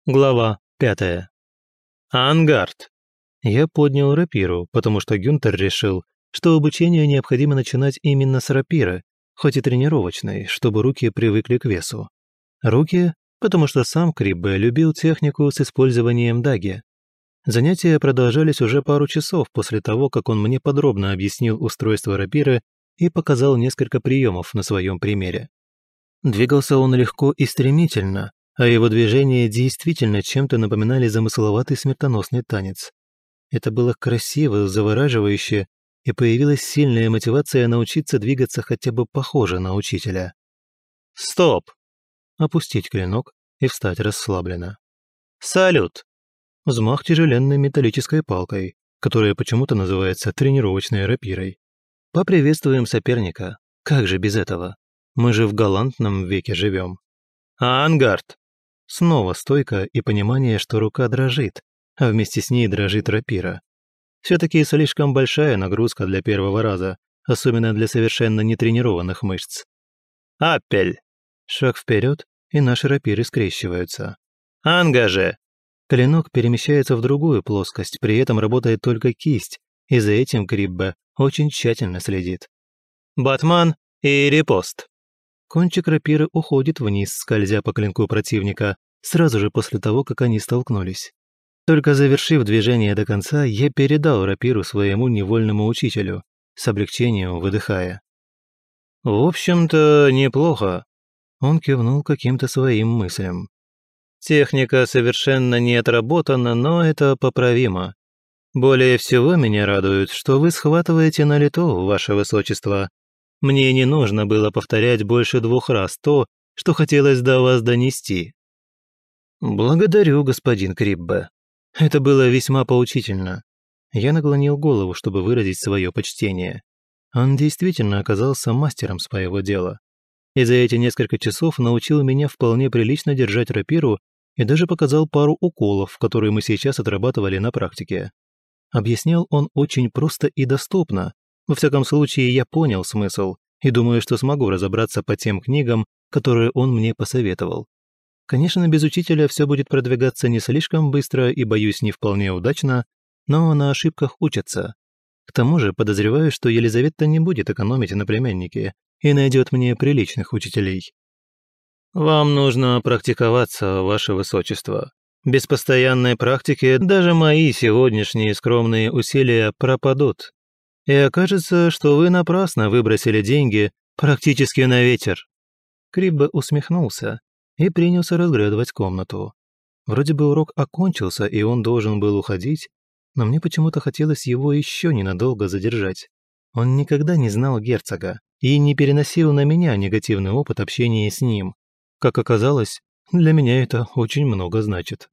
Глава 5. Ангард. Я поднял рапиру, потому что Гюнтер решил, что обучение необходимо начинать именно с рапиры, хоть и тренировочной, чтобы руки привыкли к весу. Руки, потому что сам Криббе любил технику с использованием даги. Занятия продолжались уже пару часов после того, как он мне подробно объяснил устройство рапиры и показал несколько приемов на своем примере. Двигался он легко и стремительно, а его движения действительно чем-то напоминали замысловатый смертоносный танец. Это было красиво, завораживающе, и появилась сильная мотивация научиться двигаться хотя бы похоже на учителя. «Стоп!» Опустить клинок и встать расслабленно. «Салют!» Взмах тяжеленной металлической палкой, которая почему-то называется тренировочной рапирой. «Поприветствуем соперника. Как же без этого? Мы же в галантном веке живем. Ангард!» Снова стойка и понимание, что рука дрожит, а вместе с ней дрожит рапира. Все-таки слишком большая нагрузка для первого раза, особенно для совершенно нетренированных мышц. «Аппель!» Шаг вперед, и наши рапиры скрещиваются. «Ангаже!» Клинок перемещается в другую плоскость, при этом работает только кисть, и за этим Криббе очень тщательно следит. «Батман и репост!» Кончик рапиры уходит вниз, скользя по клинку противника, сразу же после того, как они столкнулись. Только завершив движение до конца, я передал рапиру своему невольному учителю, с облегчением выдыхая. «В общем-то, неплохо», — он кивнул каким-то своим мыслям. «Техника совершенно не отработана, но это поправимо. Более всего меня радует, что вы схватываете на лету, ваше высочество. Мне не нужно было повторять больше 2 раз то, что хотелось до вас донести». «Благодарю, господин Криббе. Это было весьма поучительно». Я наклонил голову, чтобы выразить свое почтение. Он действительно оказался мастером своего дела. И за эти несколько часов научил меня вполне прилично держать рапиру и даже показал пару уколов, которые мы сейчас отрабатывали на практике. Объяснял он очень просто и доступно. Во всяком случае, я понял смысл и думаю, что смогу разобраться по тем книгам, которые он мне посоветовал. Конечно, без учителя все будет продвигаться не слишком быстро и, боюсь, не вполне удачно, но на ошибках учатся. К тому же подозреваю, что Елизавета не будет экономить на племяннике и найдет мне приличных учителей. «Вам нужно практиковаться, ваше высочество. Без постоянной практики даже мои сегодняшние скромные усилия пропадут. И окажется, что вы напрасно выбросили деньги практически на ветер». Криббе усмехнулся и принялся разглядывать комнату. Вроде бы урок окончился, и он должен был уходить, но мне почему-то хотелось его еще ненадолго задержать. Он никогда не знал герцога и не переносил на меня негативный опыт общения с ним. Как оказалось, для меня это очень много значит.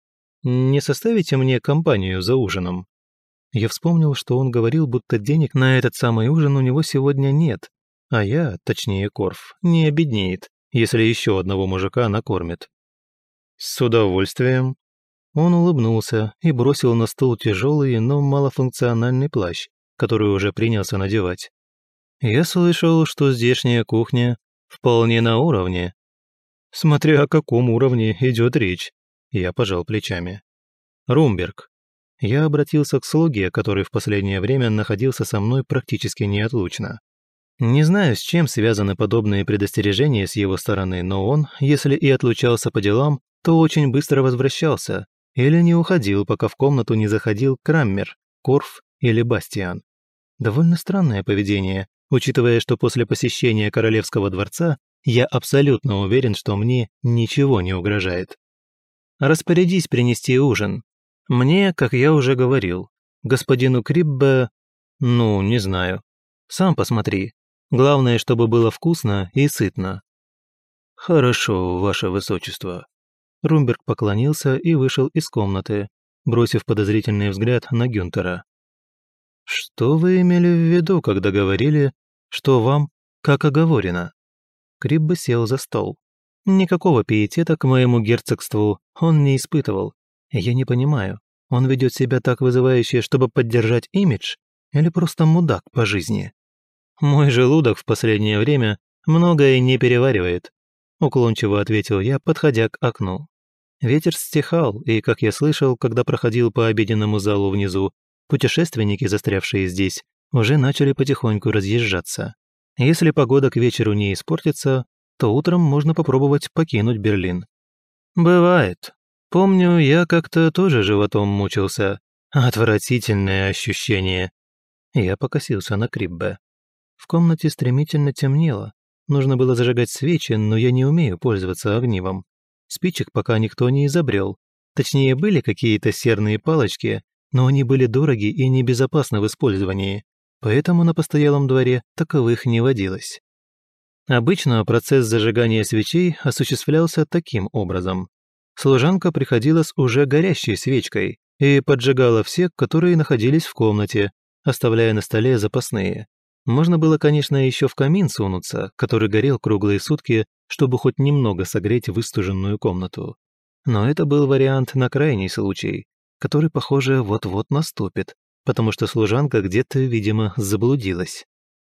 «Не составите мне компанию за ужином?» Я вспомнил, что он говорил, будто денег на этот самый ужин у него сегодня нет, а я, точнее Корф, не обеднеет, если еще одного мужика накормит. «С удовольствием». Он улыбнулся и бросил на стол тяжелый, но малофункциональный плащ, который уже принялся надевать. «Я слышал, что здешняя кухня вполне на уровне». «Смотря о каком уровне идет речь», — я пожал плечами. «Румберг». Я обратился к слуге, который в последнее время находился со мной практически неотлучно. Не знаю, с чем связаны подобные предостережения с его стороны, но он, если и отлучался по делам, то очень быстро возвращался или не уходил, пока в комнату не заходил Краммер, Корф или Бастиан. Довольно странное поведение, учитывая, что после посещения Королевского дворца я абсолютно уверен, что мне ничего не угрожает. «Распорядись принести ужин. Мне, как я уже говорил, господину Криббе, не знаю. Сам посмотри. Главное, чтобы было вкусно и сытно». «Хорошо, ваше высочество». Румберг поклонился и вышел из комнаты, бросив подозрительный взгляд на Гюнтера. «Что вы имели в виду, когда говорили, что вам, как оговорено?» Криббе сел за стол. Никакого пиетета к моему герцогству он не испытывал. Я не понимаю, он ведет себя так вызывающе, чтобы поддержать имидж, или просто мудак по жизни? Мой желудок в последнее время многое не переваривает, уклончиво ответил я, подходя к окну. Ветер стихал, и, как я слышал, когда проходил по обеденному залу внизу, путешественники, застрявшие здесь, уже начали потихоньку разъезжаться. Если погода к вечеру не испортится, то утром можно попробовать покинуть Берлин. Бывает. Помню, я как-то тоже животом мучился. Отвратительное ощущение. Я покосился на Криббе. В комнате стремительно темнело. Нужно было зажигать свечи, но я не умею пользоваться огнивом. Спичек пока никто не изобрел. Точнее, были какие-то серные палочки, но они были дороги и небезопасны в использовании, поэтому на постоялом дворе таковых не водилось. Обычно процесс зажигания свечей осуществлялся таким образом. Служанка приходила с уже горящей свечкой и поджигала все, которые находились в комнате, оставляя на столе запасные. Можно было, конечно, еще в камин сунуться, который горел круглые сутки, чтобы хоть немного согреть выстуженную комнату. Но это был вариант на крайний случай, который, похоже, вот-вот наступит, потому что служанка где-то, видимо, заблудилась.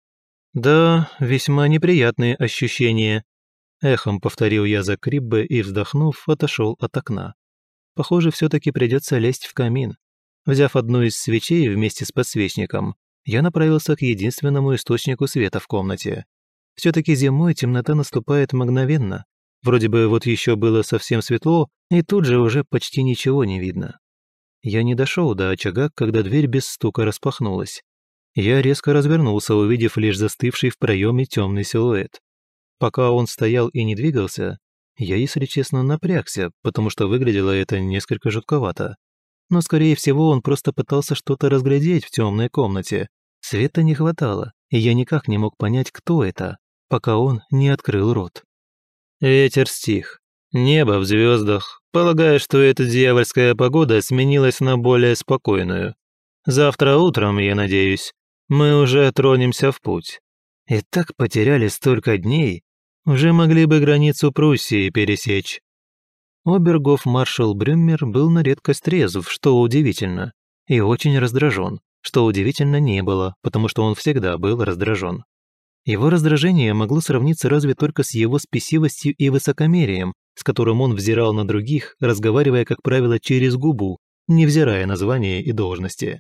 «Да, весьма неприятные ощущения», — эхом повторил я за Криббе и, вздохнув, отошел от окна. «Похоже, все-таки придется лезть в камин». Взяв одну из свечей вместе с подсвечником, я направился к единственному источнику света в комнате. Все-таки зимой темнота наступает мгновенно. Вроде бы вот еще было совсем светло, и тут же уже почти ничего не видно. Я не дошел до очага, когда дверь без стука распахнулась. Я резко развернулся, увидев лишь застывший в проеме темный силуэт. Пока он стоял и не двигался, я, если честно, напрягся, потому что выглядело это несколько жутковато. Но, скорее всего, он просто пытался что-то разглядеть в темной комнате. Света не хватало, и я никак не мог понять, кто это, пока он не открыл рот. Ветер стих. Небо в звездах. Полагаю, что эта дьявольская погода сменилась на более спокойную. Завтра утром, я надеюсь, мы уже тронемся в путь. И так потеряли столько дней, уже могли бы границу Пруссии пересечь. Обергоф-маршал Брюммер был на редкость трезв, что удивительно, и очень раздражен, что удивительно не было, потому что он всегда был раздражен. Его раздражение могло сравниться разве только с его спесивостью и высокомерием, с которым он взирал на других, разговаривая, как правило, через губу, невзирая на звания и должности.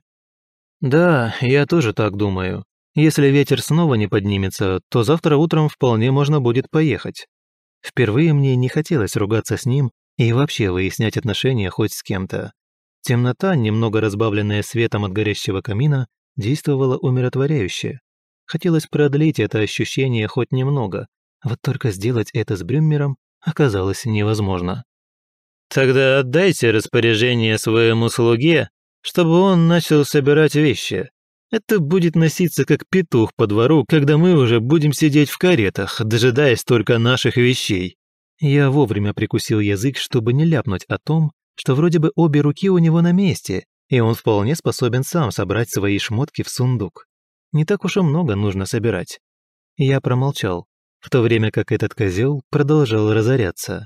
«Да, я тоже так думаю. Если ветер снова не поднимется, то завтра утром вполне можно будет поехать». Впервые мне не хотелось ругаться с ним и вообще выяснять отношения хоть с кем-то. Темнота, немного разбавленная светом от горящего камина, действовала умиротворяюще. Хотелось продлить это ощущение хоть немного, вот только сделать это с Брюммером оказалось невозможно. «Тогда отдайте распоряжение своему слуге, чтобы он начал собирать вещи. Это будет носиться как петух по двору, когда мы уже будем сидеть в каретах, дожидаясь только наших вещей». Я вовремя прикусил язык, чтобы не ляпнуть о том, что вроде бы обе руки у него на месте, и он вполне способен сам собрать свои шмотки в сундук. Не так уж и много нужно собирать. Я промолчал, в то время как этот козел продолжал разоряться.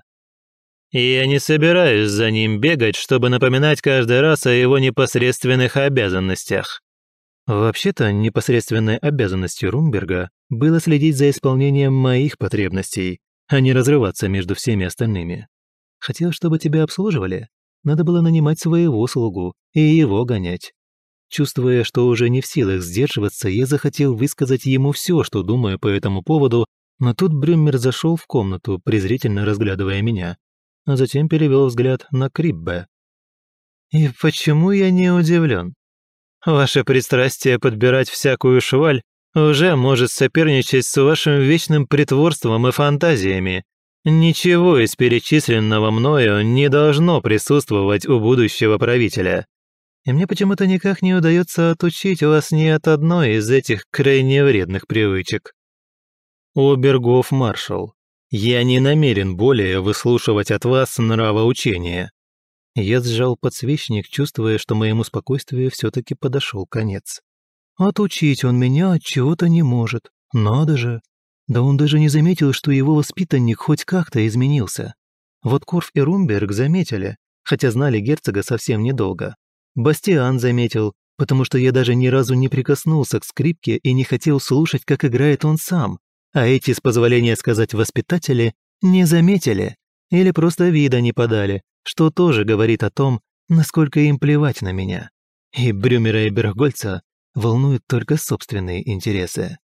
«Я не собираюсь за ним бегать, чтобы напоминать каждый раз о его непосредственных обязанностях». Вообще-то, непосредственной обязанностью Румберга было следить за исполнением моих потребностей, а не разрываться между всеми остальными. Хотел, чтобы тебя обслуживали? Надо было нанимать своего слугу и его гонять. Чувствуя, что уже не в силах сдерживаться, я захотел высказать ему все, что думаю по этому поводу, но тут Брюммер зашел в комнату, презрительно разглядывая меня, а затем перевел взгляд на Криббе. «И почему я не удивлен? Ваше пристрастие подбирать всякую шваль уже может соперничать с вашим вечным притворством и фантазиями. Ничего из перечисленного мною не должно присутствовать у будущего правителя. И мне почему-то никак не удается отучить вас ни от одной из этих крайне вредных привычек. Обергоф-маршал, я не намерен более выслушивать от вас нравоучения». Я сжал подсвечник, чувствуя, что моему спокойствию все-таки подошел конец. Отучить он меня от чего-то не может. Надо же. Да он даже не заметил, что его воспитанник хоть как-то изменился. Вот Корф и Румберг заметили, хотя знали герцога совсем недолго. Бастиан заметил, потому что я даже ни разу не прикоснулся к скрипке и не хотел слушать, как играет он сам. А эти, с позволения сказать, воспитатели, не заметили или просто вида не подали, что тоже говорит о том, насколько им плевать на меня. И Брюмера и Бергольца волнуют только собственные интересы.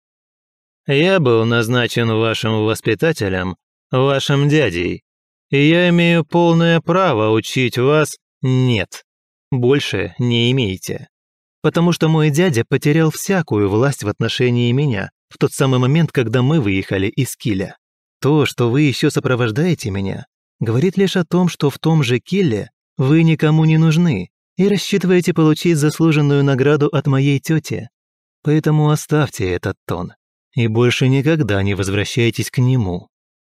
«Я был назначен вашим воспитателем, вашим дядей, и я имею полное право учить вас нет. Больше не имеете. Потому что мой дядя потерял всякую власть в отношении меня в тот самый момент, когда мы выехали из Киля. То, что вы еще сопровождаете меня, говорит лишь о том, что в том же Килле вы никому не нужны и рассчитываете получить заслуженную награду от моей тети. Поэтому оставьте этот тон и больше никогда не возвращайтесь к нему».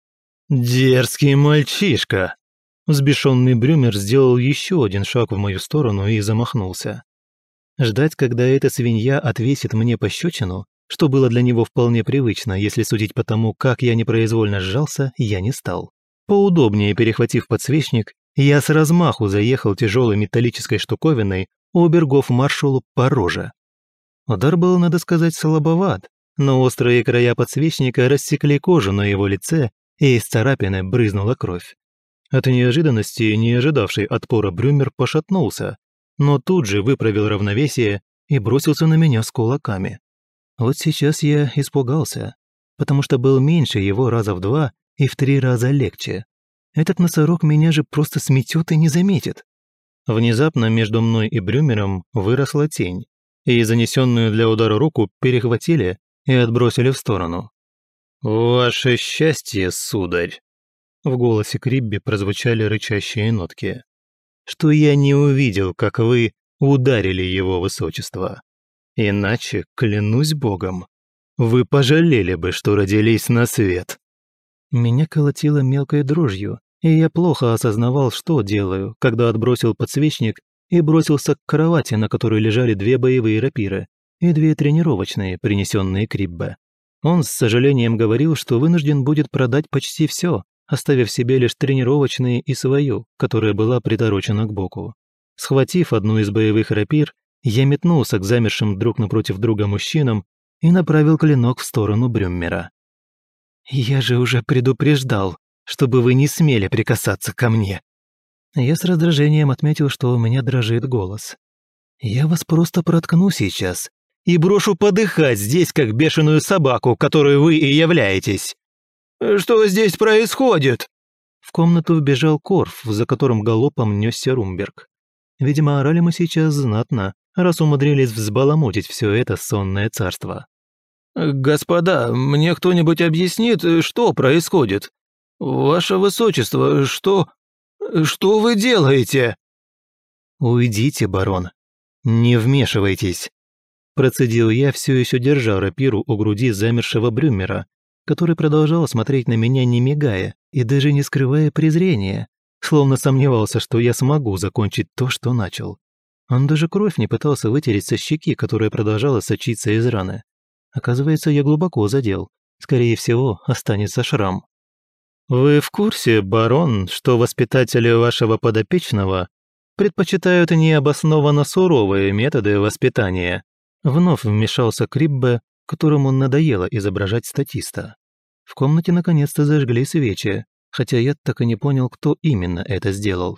«Дерзкий мальчишка!» Взбешенный Брюмер сделал еще один шаг в мою сторону и замахнулся. Ждать, когда эта свинья отвесит мне пощечину, что было для него вполне привычно, если судить по тому, как я непроизвольно сжался, я не стал. Поудобнее перехватив подсвечник, я с размаху заехал тяжелой металлической штуковиной обергов-маршалу по роже. Удар был, надо сказать, слабоват, но острые края подсвечника рассекли кожу на его лице, и из царапины брызнула кровь. От неожиданности, не ожидавший отпора Брюмер пошатнулся, но тут же выправил равновесие и бросился на меня с кулаками. Вот сейчас я испугался, потому что был меньше его раза в 2 и в 3 раза легче. Этот носорог меня же просто сметет и не заметит. Внезапно между мной и Брюмером выросла тень, и занесенную для удара руку перехватили и отбросили в сторону. «Ваше счастье, сударь!» В голосе Крибби прозвучали рычащие нотки. «Что я не увидел, как вы ударили его высочество. Иначе, клянусь богом, вы пожалели бы, что родились на свет». Меня колотило мелкой дрожью, и я плохо осознавал, что делаю, когда отбросил подсвечник и бросился к кровати, на которой лежали 2 боевые рапиры и 2 тренировочные, принесенные Криббе. Он с сожалением говорил, что вынужден будет продать почти все, оставив себе лишь тренировочные и свою, которая была приторочена к боку. Схватив одну из боевых рапир, я метнулся к замершим друг напротив друга мужчинам и направил клинок в сторону Брюммера. «Я же уже предупреждал, чтобы вы не смели прикасаться ко мне». Я с раздражением отметил, что у меня дрожит голос. «Я вас просто проткну сейчас и брошу подыхать здесь, как бешеную собаку, которой вы и являетесь». «Что здесь происходит?» В комнату вбежал Корф, за которым галопом несся Румберг. Видимо, орали мы сейчас знатно, раз умудрились взбаламутить все это сонное царство. «Господа, мне кто-нибудь объяснит, что происходит? Ваше Высочество, что вы делаете?» «Уйдите, барон. Не вмешивайтесь», – процедил я, все еще держа рапиру у груди замершего Брюмера, который продолжал смотреть на меня, не мигая и даже не скрывая презрения, словно сомневался, что я смогу закончить то, что начал. Он даже кровь не пытался вытереть со щеки, которая продолжала сочиться из раны. Оказывается, я глубоко задел. Скорее всего, останется шрам. «Вы в курсе, барон, что воспитатели вашего подопечного предпочитают необоснованно суровые методы воспитания?» Вновь вмешался Криббе, которому надоело изображать статиста. В комнате наконец-то зажгли свечи, хотя я так и не понял, кто именно это сделал.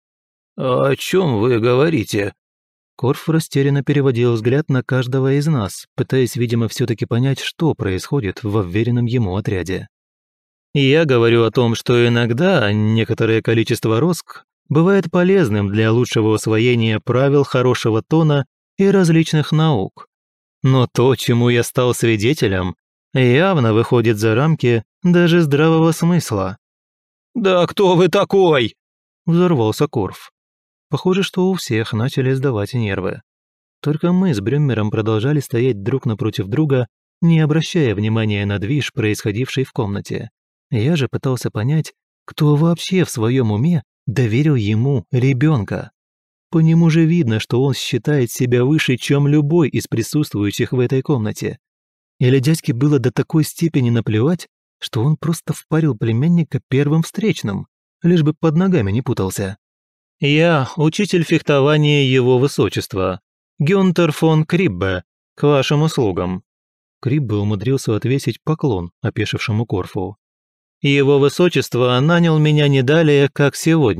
«О чем вы говорите?» Корф растерянно переводил взгляд на каждого из нас, пытаясь, видимо, все-таки понять, что происходит в уверенном ему отряде. «Я говорю о том, что иногда некоторое количество роск бывает полезным для лучшего усвоения правил хорошего тона и различных наук. Но то, чему я стал свидетелем, явно выходит за рамки даже здравого смысла». «Да кто вы такой?» – взорвался Корф. Похоже, что у всех начали сдавать нервы. Только мы с Брюмером продолжали стоять друг напротив друга, не обращая внимания на движ, происходивший в комнате. Я же пытался понять, кто вообще в своем уме доверил ему ребенка. По нему же видно, что он считает себя выше, чем любой из присутствующих в этой комнате. Или дядьке было до такой степени наплевать, что он просто впарил племянника первым встречным, лишь бы под ногами не путался. «Я учитель фехтования его высочества, Гюнтер фон Криббе, к вашим услугам». Криббе умудрился отвесить поклон опешившему Корфу. «Его высочество нанял меня не далее, как сегодня,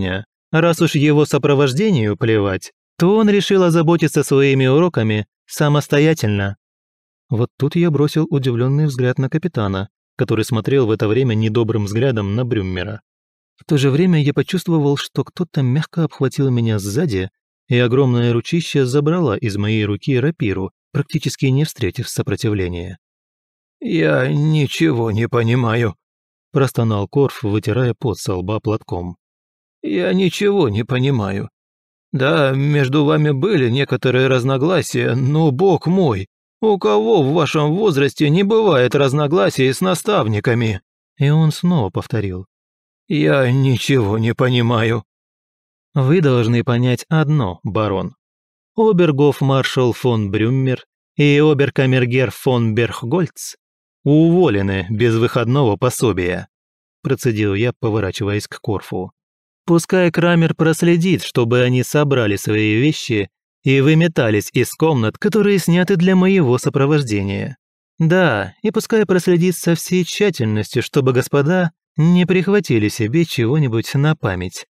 Раз уж его сопровождению плевать, то он решил озаботиться своими уроками самостоятельно. Вот тут я бросил удивленный взгляд на капитана, который смотрел в это время недобрым взглядом на Брюммера. В то же время я почувствовал, что кто-то мягко обхватил меня сзади, и огромное ручище забрала из моей руки рапиру, практически не встретив сопротивления. «Я ничего не понимаю», – простонал Корф, вытирая пот со лба платком. «Я ничего не понимаю. Да, между вами были некоторые разногласия, но, бог мой, у кого в вашем возрасте не бывает разногласий с наставниками?» И он снова повторил. «Я ничего не понимаю». «Вы должны понять одно, барон. Обергоф-маршал фон Брюммер и оберкамергер фон Берхгольц уволены без выходного пособия», процедил я, поворачиваясь к Корфу. «Пускай Крамер проследит, чтобы они собрали свои вещи и выметались из комнат, которые сняты для моего сопровождения. Да, и пускай проследит со всей тщательностью, чтобы господа не прихватили себе чего-нибудь на память».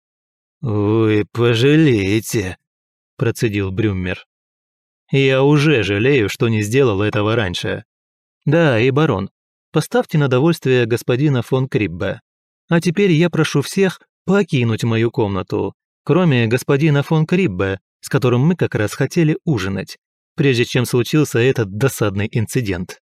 «Вы пожалеете», – процедил Брюммер. «Я уже жалею, что не сделал этого раньше. Да, и барон, поставьте на довольствие господина фон Криббе. А теперь я прошу всех покинуть мою комнату, кроме господина фон Криббе, с которым мы как раз хотели ужинать, прежде чем случился этот досадный инцидент».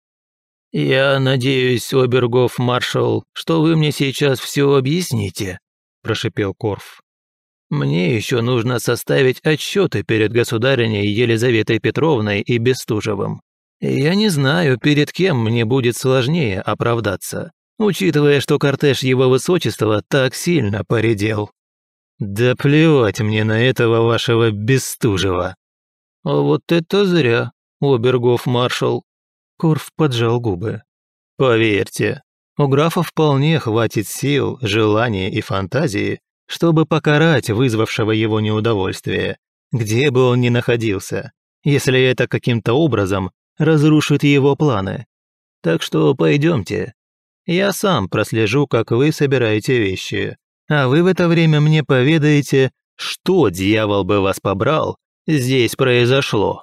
«Я надеюсь, обергоф-маршал, что вы мне сейчас все объясните», – прошипел Корф. «Мне еще нужно составить отчеты перед государыней Елизаветой Петровной и Бестужевым. Я не знаю, перед кем мне будет сложнее оправдаться, учитывая, что кортеж его высочества так сильно поредел». «Да плевать мне на этого вашего Бестужева». «А вот это зря, обергоф-маршал». Корф поджал губы. «Поверьте, у графа вполне хватит сил, желания и фантазии, чтобы покарать вызвавшего его неудовольствие, где бы он ни находился, если это каким-то образом разрушит его планы. Так что пойдемте. Я сам прослежу, как вы собираете вещи, а вы в это время мне поведаете, что, дьявол бы вас побрал, здесь произошло».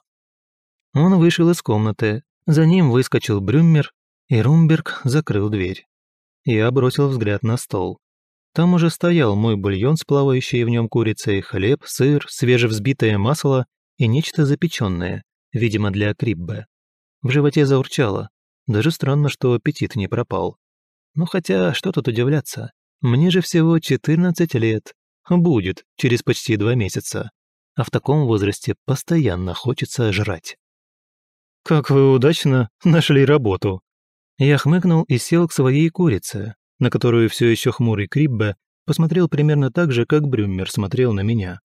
Он вышел из комнаты, за ним выскочил Брюммер, и Румберг закрыл дверь. Я бросил взгляд на стол. Там уже стоял мой бульон с плавающей в нем курицей, хлеб, сыр, свежевзбитое масло и нечто запеченное, видимо, для Криббе. В животе заурчало. Даже странно, что аппетит не пропал. Ну хотя, что тут удивляться? Мне же всего 14 лет. Будет через почти 2 месяца. А в таком возрасте постоянно хочется жрать. «Как вы удачно нашли работу!» Я хмыкнул и сел к своей курице, на которую все еще хмурый Криббе посмотрел примерно так же, как Брюммер смотрел на меня.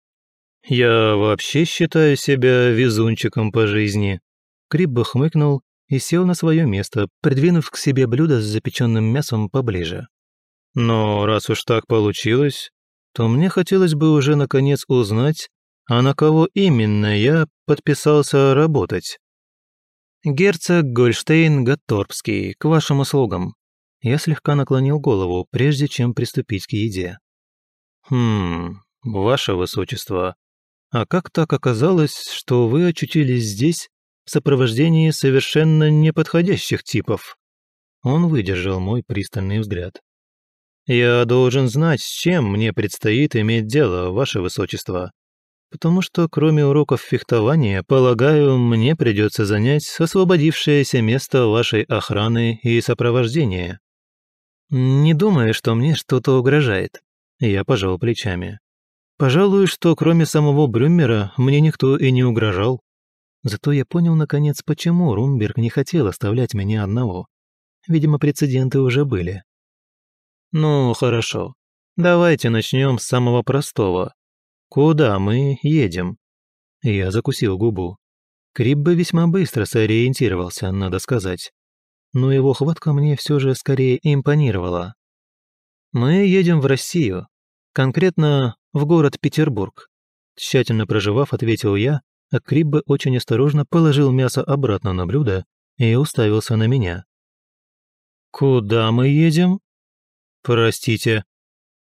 «Я вообще считаю себя везунчиком по жизни». Криббе хмыкнул и сел на свое место, придвинув к себе блюдо с запеченным мясом поближе. «Но раз уж так получилось, то мне хотелось бы уже наконец узнать, а на кого именно я подписался работать». «Герцог Гольштейн-Гатторпский, к вашим услугам». Я слегка наклонил голову, прежде чем приступить к еде. Ваше высочество, а как так оказалось, что вы очутились здесь в сопровождении совершенно неподходящих типов?» Он выдержал мой пристальный взгляд. «Я должен знать, с чем мне предстоит иметь дело, ваше высочество, потому что кроме уроков фехтования, полагаю, мне придется занять освободившееся место вашей охраны и сопровождения». «Не думаю, что мне что-то угрожает», — я пожал плечами. «Пожалуй, что кроме самого Брюммера мне никто и не угрожал. Зато я понял, наконец, почему Румберг не хотел оставлять меня одного. Видимо, прецеденты уже были». «Ну, хорошо. Давайте начнем с самого простого. Куда мы едем?» Я закусил губу. Криббе весьма быстро сориентировался, надо сказать. Но его хватка мне все же скорее импонировала. «Мы едем в Россию, конкретно в город Петербург», тщательно прожевав, ответил я, а Криббе очень осторожно положил мясо обратно на блюдо и уставился на меня. «Куда мы едем?» «Простите».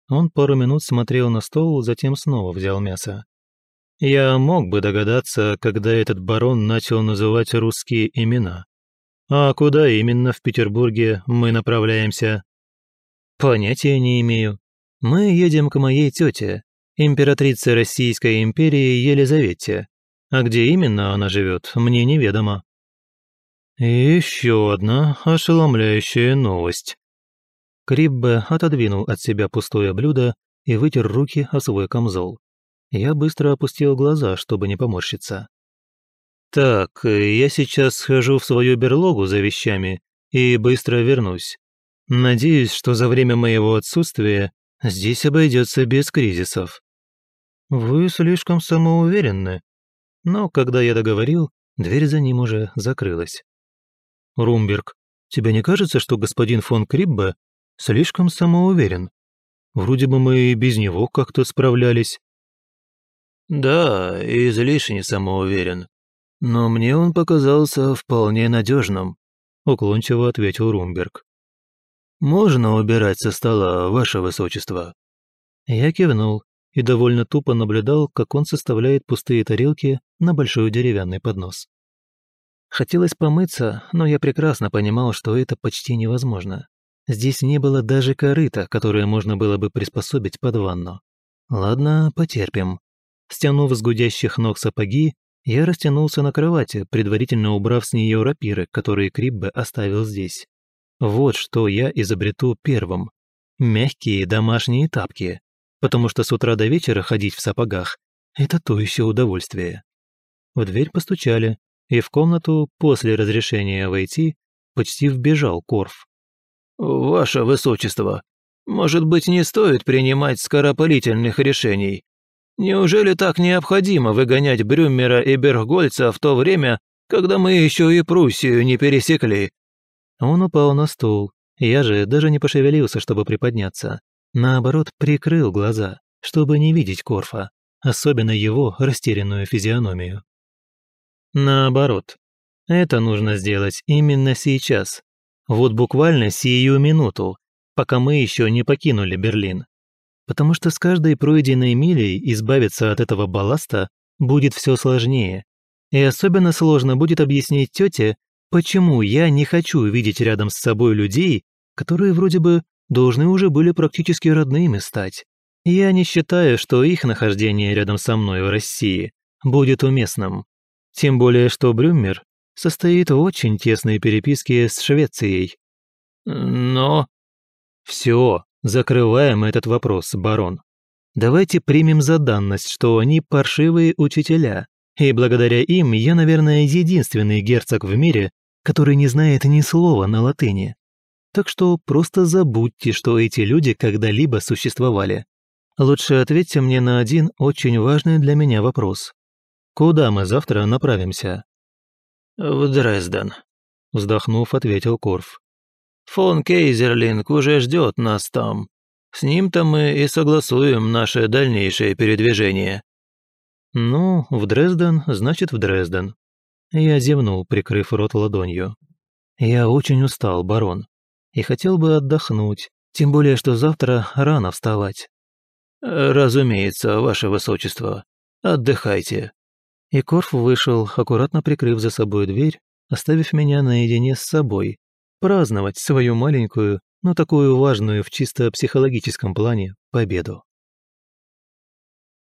Он пару минут смотрел на стол, затем снова взял мясо. Я мог бы догадаться, когда этот барон начал называть русские имена. А куда именно в Петербурге мы направляемся? Понятия не имею. Мы едем к моей тете, императрице Российской империи Елизавете. А где именно она живет, мне неведомо. И еще одна ошеломляющая новость. Криббе отодвинул от себя пустое блюдо и вытер руки о свой камзол. Я быстро опустил глаза, чтобы не поморщиться. «Так, я сейчас схожу в свою берлогу за вещами и быстро вернусь. Надеюсь, что за время моего отсутствия здесь обойдется без кризисов». «Вы слишком самоуверенны». Но когда я договорил, дверь за ним уже закрылась. «Румберг, тебе не кажется, что господин фон Криббе слишком самоуверен? Вроде бы мы и без него как-то справлялись». «Да, излишне самоуверен. Но мне он показался вполне надежным», — уклончиво ответил Румберг. «Можно убирать со стола, ваше высочество?» Я кивнул и довольно тупо наблюдал, как он составляет пустые тарелки на большой деревянный поднос. Хотелось помыться, но я прекрасно понимал, что это почти невозможно. Здесь не было даже корыта, которое можно было бы приспособить под ванну. Ладно, потерпим. Стянув с гудящих ног сапоги, я растянулся на кровати, предварительно убрав с нее рапиры, которые Криббе оставил здесь. Вот что я изобрету первым. Мягкие домашние тапки, потому что с утра до вечера ходить в сапогах – это то еще удовольствие. В дверь постучали, и в комнату после разрешения войти почти вбежал Корф. «Ваше высочество, может быть, не стоит принимать скоропалительных решений? Неужели так необходимо выгонять Брюммера и Берггольца в то время, когда мы еще и Пруссию не пересекли?» Он упал на стул, я же даже не пошевелился, чтобы приподняться. Наоборот, прикрыл глаза, чтобы не видеть Корфа, особенно его растерянную физиономию. Наоборот, это нужно сделать именно сейчас. Вот буквально сию минуту, пока мы еще не покинули Берлин. Потому что с каждой пройденной милей избавиться от этого балласта будет все сложнее. И особенно сложно будет объяснить тете, почему я не хочу видеть рядом с собой людей, которые вроде бы должны уже были практически родными стать. Я не считаю, что их нахождение рядом со мной в России будет уместным. Тем более, что Брюммер состоит в очень тесной переписке с Швецией. Но... Все, закрываем этот вопрос, барон. Давайте примем за данность, что они паршивые учителя, и благодаря им я, наверное, единственный герцог в мире, который не знает ни слова на латыни. Так что просто забудьте, что эти люди когда-либо существовали. Лучше ответьте мне на один очень важный для меня вопрос. Куда мы завтра направимся? «В Дрезден», — вздохнув, ответил Корф. «Фон Кейзерлинг уже ждет нас там. С ним-то мы и согласуем наше дальнейшее передвижение». Ну, в Дрезден, значит, в Дрезден. Я зевнул, прикрыв рот ладонью. Я очень устал, барон, и хотел бы отдохнуть, тем более, что завтра рано вставать. «Разумеется, ваше высочество. Отдыхайте». И Корф вышел, аккуратно прикрыв за собой дверь, оставив меня наедине с собой, праздновать свою маленькую, но такую важную в чисто психологическом плане победу.